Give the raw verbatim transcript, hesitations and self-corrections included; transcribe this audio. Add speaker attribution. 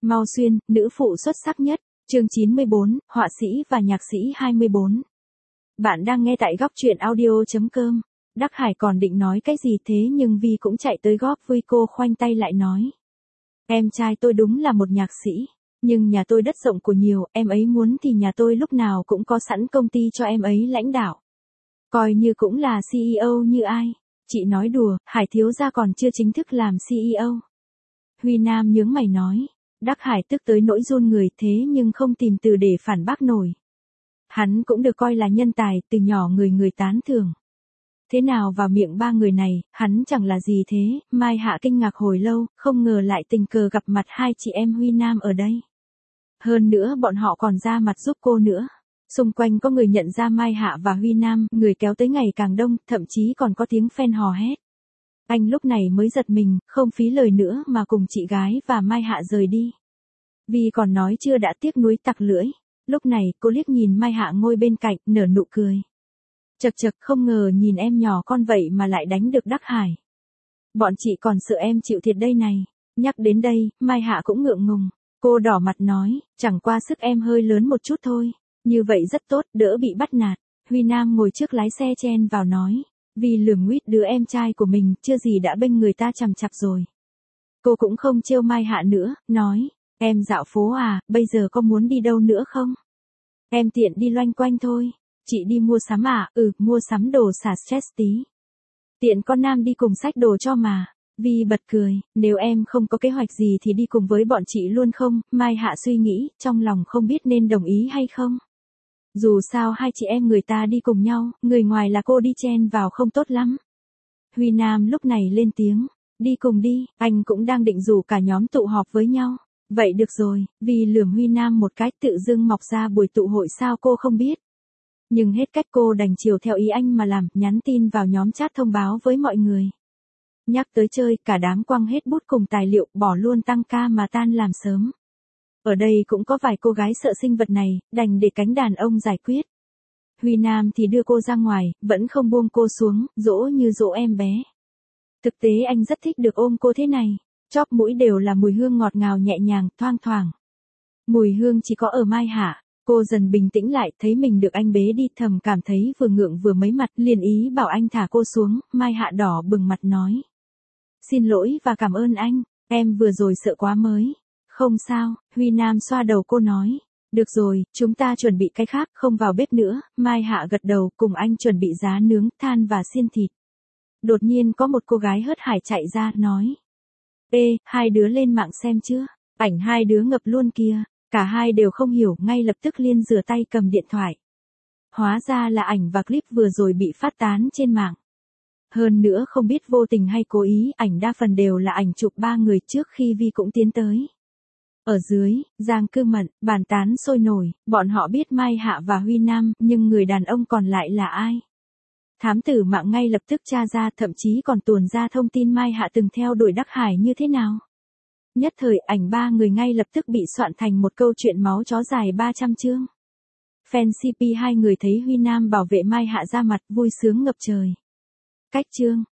Speaker 1: Mao Xuyên, nữ phụ xuất sắc nhất. Chương chín mươi bốn, họa sĩ và nhạc sĩ hai mươi bốn. Bạn đang nghe tại góc truyện audio chấm com. Đắc Hải còn định nói cái gì thế nhưng Vi cũng chạy tới góp vui, cô khoanh tay lại nói. Em trai tôi đúng là một nhạc sĩ, nhưng nhà tôi đất rộng của nhiều, em ấy muốn thì nhà tôi lúc nào cũng có sẵn công ty cho em ấy lãnh đạo. Coi như cũng là xê e ô như ai. Chị nói đùa, Hải thiếu gia còn chưa chính thức làm xê e ô. Huy Nam nhướng mày nói. Đắc Hải tức tới nỗi run người thế nhưng không tìm từ để phản bác nổi. Hắn cũng được coi là nhân tài, từ nhỏ người người tán thưởng. Thế nào vào miệng ba người này, hắn chẳng là gì thế. Mai Hạ kinh ngạc hồi lâu, không ngờ lại tình cờ gặp mặt hai chị em Huy Nam ở đây. Hơn nữa bọn họ còn ra mặt giúp cô nữa. Xung quanh có người nhận ra Mai Hạ và Huy Nam, người kéo tới ngày càng đông, thậm chí còn có tiếng fan hò hét. Anh lúc này mới giật mình, không phí lời nữa mà cùng chị gái và Mai Hạ rời đi. Vi còn nói chưa đã tiếc nuối tặc lưỡi. Lúc này cô liếc nhìn Mai Hạ ngồi bên cạnh, nở nụ cười. Chật chật, không ngờ nhìn em nhỏ con vậy mà lại đánh được Đắc Hải. Bọn chị còn sợ em chịu thiệt đây này. Nhắc đến đây, Mai Hạ cũng ngượng ngùng. Cô đỏ mặt nói, chẳng qua sức em hơi lớn một chút thôi. Như vậy rất tốt, đỡ bị bắt nạt. Huy Nam ngồi trước lái xe chen vào nói. Vì lườm nguyết đứa em trai của mình, chưa gì đã bênh người ta chằm chặp rồi. Cô cũng không trêu Mai Hạ nữa, nói. Em dạo phố à, bây giờ có muốn đi đâu nữa không? Em tiện đi loanh quanh thôi. Chị đi mua sắm à? Ừ, mua sắm đồ xả stress tí. Tiện con nam đi cùng xách đồ cho mà. Vi bật cười, nếu em không có kế hoạch gì thì đi cùng với bọn chị luôn không? Mai Hạ suy nghĩ, trong lòng không biết nên đồng ý hay không. Dù sao hai chị em người ta đi cùng nhau, người ngoài là cô đi chen vào không tốt lắm. Huy Nam lúc này lên tiếng, đi cùng đi, anh cũng đang định rủ cả nhóm tụ họp với nhau. Vậy được rồi, vì lườm Huy Nam một cái, tự dưng mọc ra buổi tụ hội sao cô không biết. Nhưng hết cách cô đành chiều theo ý anh mà làm, nhắn tin vào nhóm chat thông báo với mọi người. Nhắc tới chơi, cả đám quăng hết bút cùng tài liệu, bỏ luôn tăng ca mà tan làm sớm. Ở đây cũng có vài cô gái sợ sinh vật này, đành để cánh đàn ông giải quyết. Huy Nam thì đưa cô ra ngoài, vẫn không buông cô xuống, dỗ như dỗ em bé. Thực tế anh rất thích được ôm cô thế này. Chóp mũi đều là mùi hương ngọt ngào nhẹ nhàng, thoang thoảng. Mùi hương chỉ có ở Mai Hạ. Cô dần bình tĩnh lại, thấy mình được anh bế đi, thầm cảm thấy vừa ngượng vừa mấy mặt, liền ý bảo anh thả cô xuống. Mai Hạ đỏ bừng mặt nói. Xin lỗi và cảm ơn anh, em vừa rồi sợ quá mới. Không sao, Huy Nam xoa đầu cô nói. Được rồi, chúng ta chuẩn bị cái khác, không vào bếp nữa. Mai Hạ gật đầu, cùng anh chuẩn bị giá nướng, than và xiên thịt. Đột nhiên có một cô gái hớt hải chạy ra, nói. Ê, hai đứa lên mạng xem chưa? Ảnh hai đứa ngập luôn kìa. Cả hai đều không hiểu, ngay lập tức liên rửa tay cầm điện thoại. Hóa ra là ảnh và clip vừa rồi bị phát tán trên mạng. Hơn nữa không biết vô tình hay cố ý, ảnh đa phần đều là ảnh chụp ba người trước khi Vi cũng tiến tới. Ở dưới, Giang Cư Mận, bàn tán sôi nổi, bọn họ biết Mai Hạ và Huy Nam, nhưng người đàn ông còn lại là ai? Thám tử mạng ngay lập tức tra ra, thậm chí còn tuồn ra thông tin Mai Hạ từng theo đuổi Đắc Hải như thế nào. Nhất thời ảnh ba người ngay lập tức bị soạn thành một câu chuyện máu chó dài ba trăm chương. Fan xê pê hai người thấy Huy Nam bảo vệ Mai Hạ ra mặt, vui sướng ngập trời. Cách chương